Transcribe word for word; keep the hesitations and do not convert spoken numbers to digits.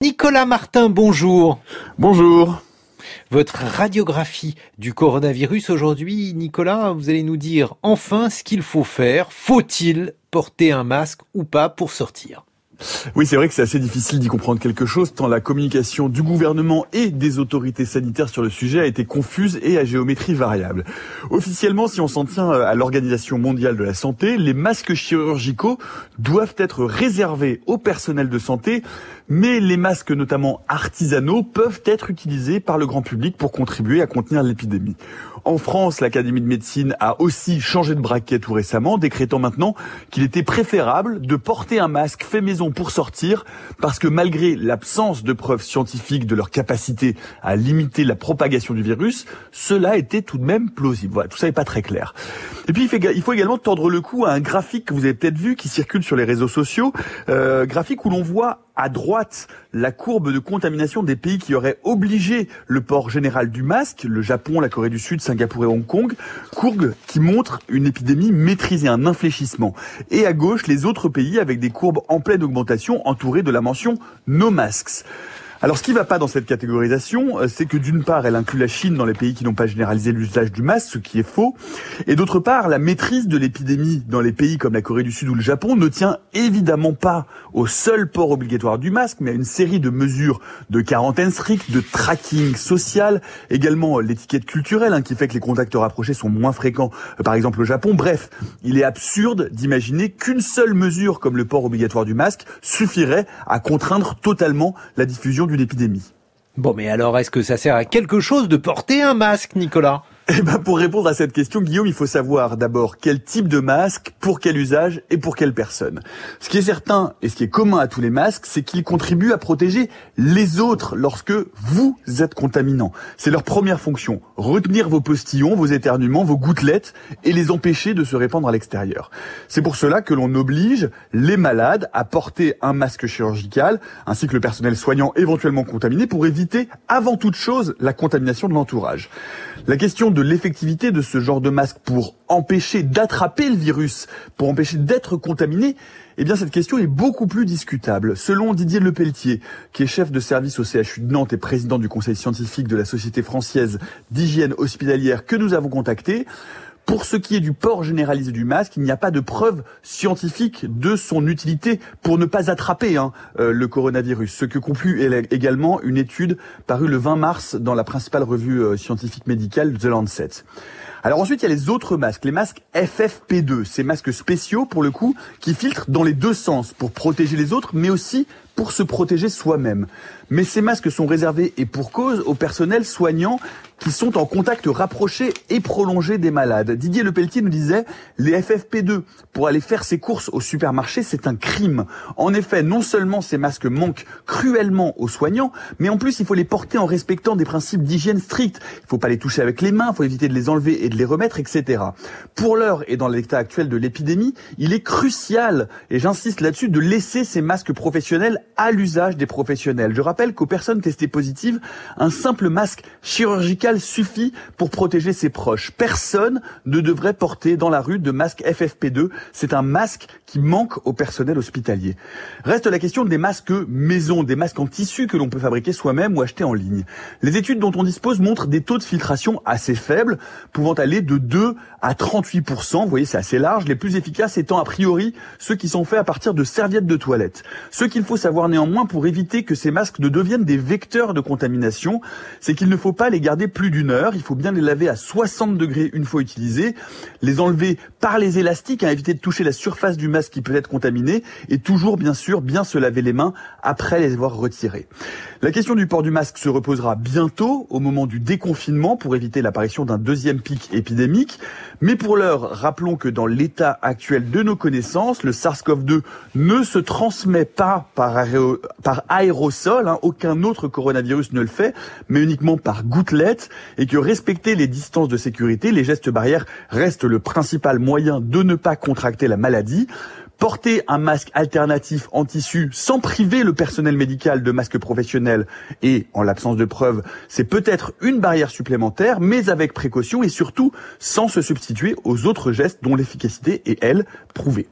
Nicolas Martin, bonjour. Bonjour. Votre radiographie du coronavirus aujourd'hui, Nicolas, vous allez nous dire enfin ce qu'il faut faire. Faut-il porter un masque ou pas pour sortir ? Oui, c'est vrai que c'est assez difficile d'y comprendre quelque chose, tant la communication du gouvernement et des autorités sanitaires sur le sujet a été confuse et à géométrie variable. Officiellement, si on s'en tient à l'Organisation mondiale de la santé, les masques chirurgicaux doivent être réservés au personnel de santé, mais les masques, notamment artisanaux, peuvent être utilisés par le grand public pour contribuer à contenir l'épidémie. En France, l'Académie de médecine a aussi changé de braquet tout récemment, décrétant maintenant qu'il était préférable de porter un masque fait maison pour sortir, parce que malgré l'absence de preuves scientifiques de leur capacité à limiter la propagation du virus, cela était tout de même plausible. Voilà, tout ça n'est pas très clair. Et puis il faut également tordre le cou à un graphique que vous avez peut-être vu, qui circule sur les réseaux sociaux, euh, graphique où l'on voit à droite la courbe de contamination des pays qui auraient obligé le port général du masque, le Japon, la Corée du Sud, Singapour et Hong Kong, courbe qui montre une épidémie maîtrisée, un infléchissement. Et à gauche, les autres pays avec des courbes en pleine augmentation entourées de la mention « No masks ». Alors ce qui ne va pas dans cette catégorisation, c'est que d'une part, elle inclut la Chine dans les pays qui n'ont pas généralisé l'usage du masque, ce qui est faux, et d'autre part, la maîtrise de l'épidémie dans les pays comme la Corée du Sud ou le Japon ne tient évidemment pas au seul port obligatoire du masque, mais à une série de mesures de quarantaine stricte, de tracking social, également l'étiquette culturelle hein, qui fait que les contacts rapprochés sont moins fréquents, par exemple au Japon. Bref, il est absurde d'imaginer qu'une seule mesure comme le port obligatoire du masque suffirait à contraindre totalement la diffusion d'une épidémie. Bon, mais alors, est-ce que ça sert à quelque chose de porter un masque, Nicolas ? Eh ben, pour répondre à cette question, Guillaume, il faut savoir d'abord quel type de masque, pour quel usage et pour quelle personne. Ce qui est certain et ce qui est commun à tous les masques, c'est qu'ils contribuent à protéger les autres lorsque vous êtes contaminant. C'est leur première fonction, retenir vos postillons, vos éternuements, vos gouttelettes et les empêcher de se répandre à l'extérieur. C'est pour cela que l'on oblige les malades à porter un masque chirurgical, ainsi que le personnel soignant éventuellement contaminé, pour éviter avant toute chose la contamination de l'entourage. La question de l'effectivité de ce genre de masque pour empêcher d'attraper le virus, pour empêcher d'être contaminé, eh bien cette question est beaucoup plus discutable. Selon Didier Lepelletier, qui est chef de service au C H U de Nantes et président du conseil scientifique de la Société française d'hygiène hospitalière que nous avons contacté, pour ce qui est du port généralisé du masque, il n'y a pas de preuve scientifique de son utilité pour ne pas attraper hein, euh, le coronavirus. Ce que conclut également une étude parue le vingt mars dans la principale revue euh, scientifique médicale The Lancet. Alors ensuite, il y a les autres masques, les masques F F P deux, ces masques spéciaux pour le coup, qui filtrent dans les deux sens pour protéger les autres, mais aussi pour se protéger soi-même. Mais ces masques sont réservés, et pour cause, au personnel soignant qui sont en contact rapproché et prolongé des malades. Didier Lepelletier nous disait, les F F P deux, pour aller faire ses courses au supermarché, c'est un crime. En effet, non seulement ces masques manquent cruellement aux soignants, mais en plus, il faut les porter en respectant des principes d'hygiène stricts. Il ne faut pas les toucher avec les mains, il faut éviter de les enlever et de les remettre, et cetera. Pour l'heure et dans l'état actuel de l'épidémie, il est crucial, et j'insiste là-dessus, de laisser ces masques professionnels à l'usage des professionnels. Je rappelle qu'aux personnes testées positives, un simple masque chirurgical suffit pour protéger ses proches. Personne ne devrait porter dans la rue de masque F F P deux. C'est un masque qui manque au personnel hospitalier. Reste la question des masques maison, des masques en tissu que l'on peut fabriquer soi-même ou acheter en ligne. Les études dont on dispose montrent des taux de filtration assez faibles, pouvant aller de deux à trente-huit pour cent. Vous voyez, c'est assez large. Les plus efficaces étant a priori ceux qui sont faits à partir de serviettes de toilette. Ce qu'il faut savoir néanmoins pour éviter que ces masques ne deviennent des vecteurs de contamination, c'est qu'il ne faut pas les garder plus d'une heure. Il faut bien les laver à soixante degrés une fois utilisés, les enlever par les élastiques, à éviter de toucher la surface du masque qui peut être contaminée, et toujours bien sûr bien se laver les mains après les avoir retirés. La question du port du masque se reposera bientôt au moment du déconfinement pour éviter l'apparition d'un deuxième pic épidémique. Mais pour l'heure, rappelons que dans l'état actuel de nos connaissances, le SARS-CoV deux ne se transmet pas par, aéro, par aérosol, hein, aucun autre coronavirus ne le fait, mais uniquement par gouttelettes, et que respecter les distances de sécurité, les gestes barrières restent le principal moyen de ne pas contracter la maladie. Porter un masque alternatif en tissu sans priver le personnel médical de masques professionnels et, en l'absence de preuves, c'est peut-être une barrière supplémentaire, mais avec précaution et surtout sans se substituer aux autres gestes dont l'efficacité est, elle, prouvée.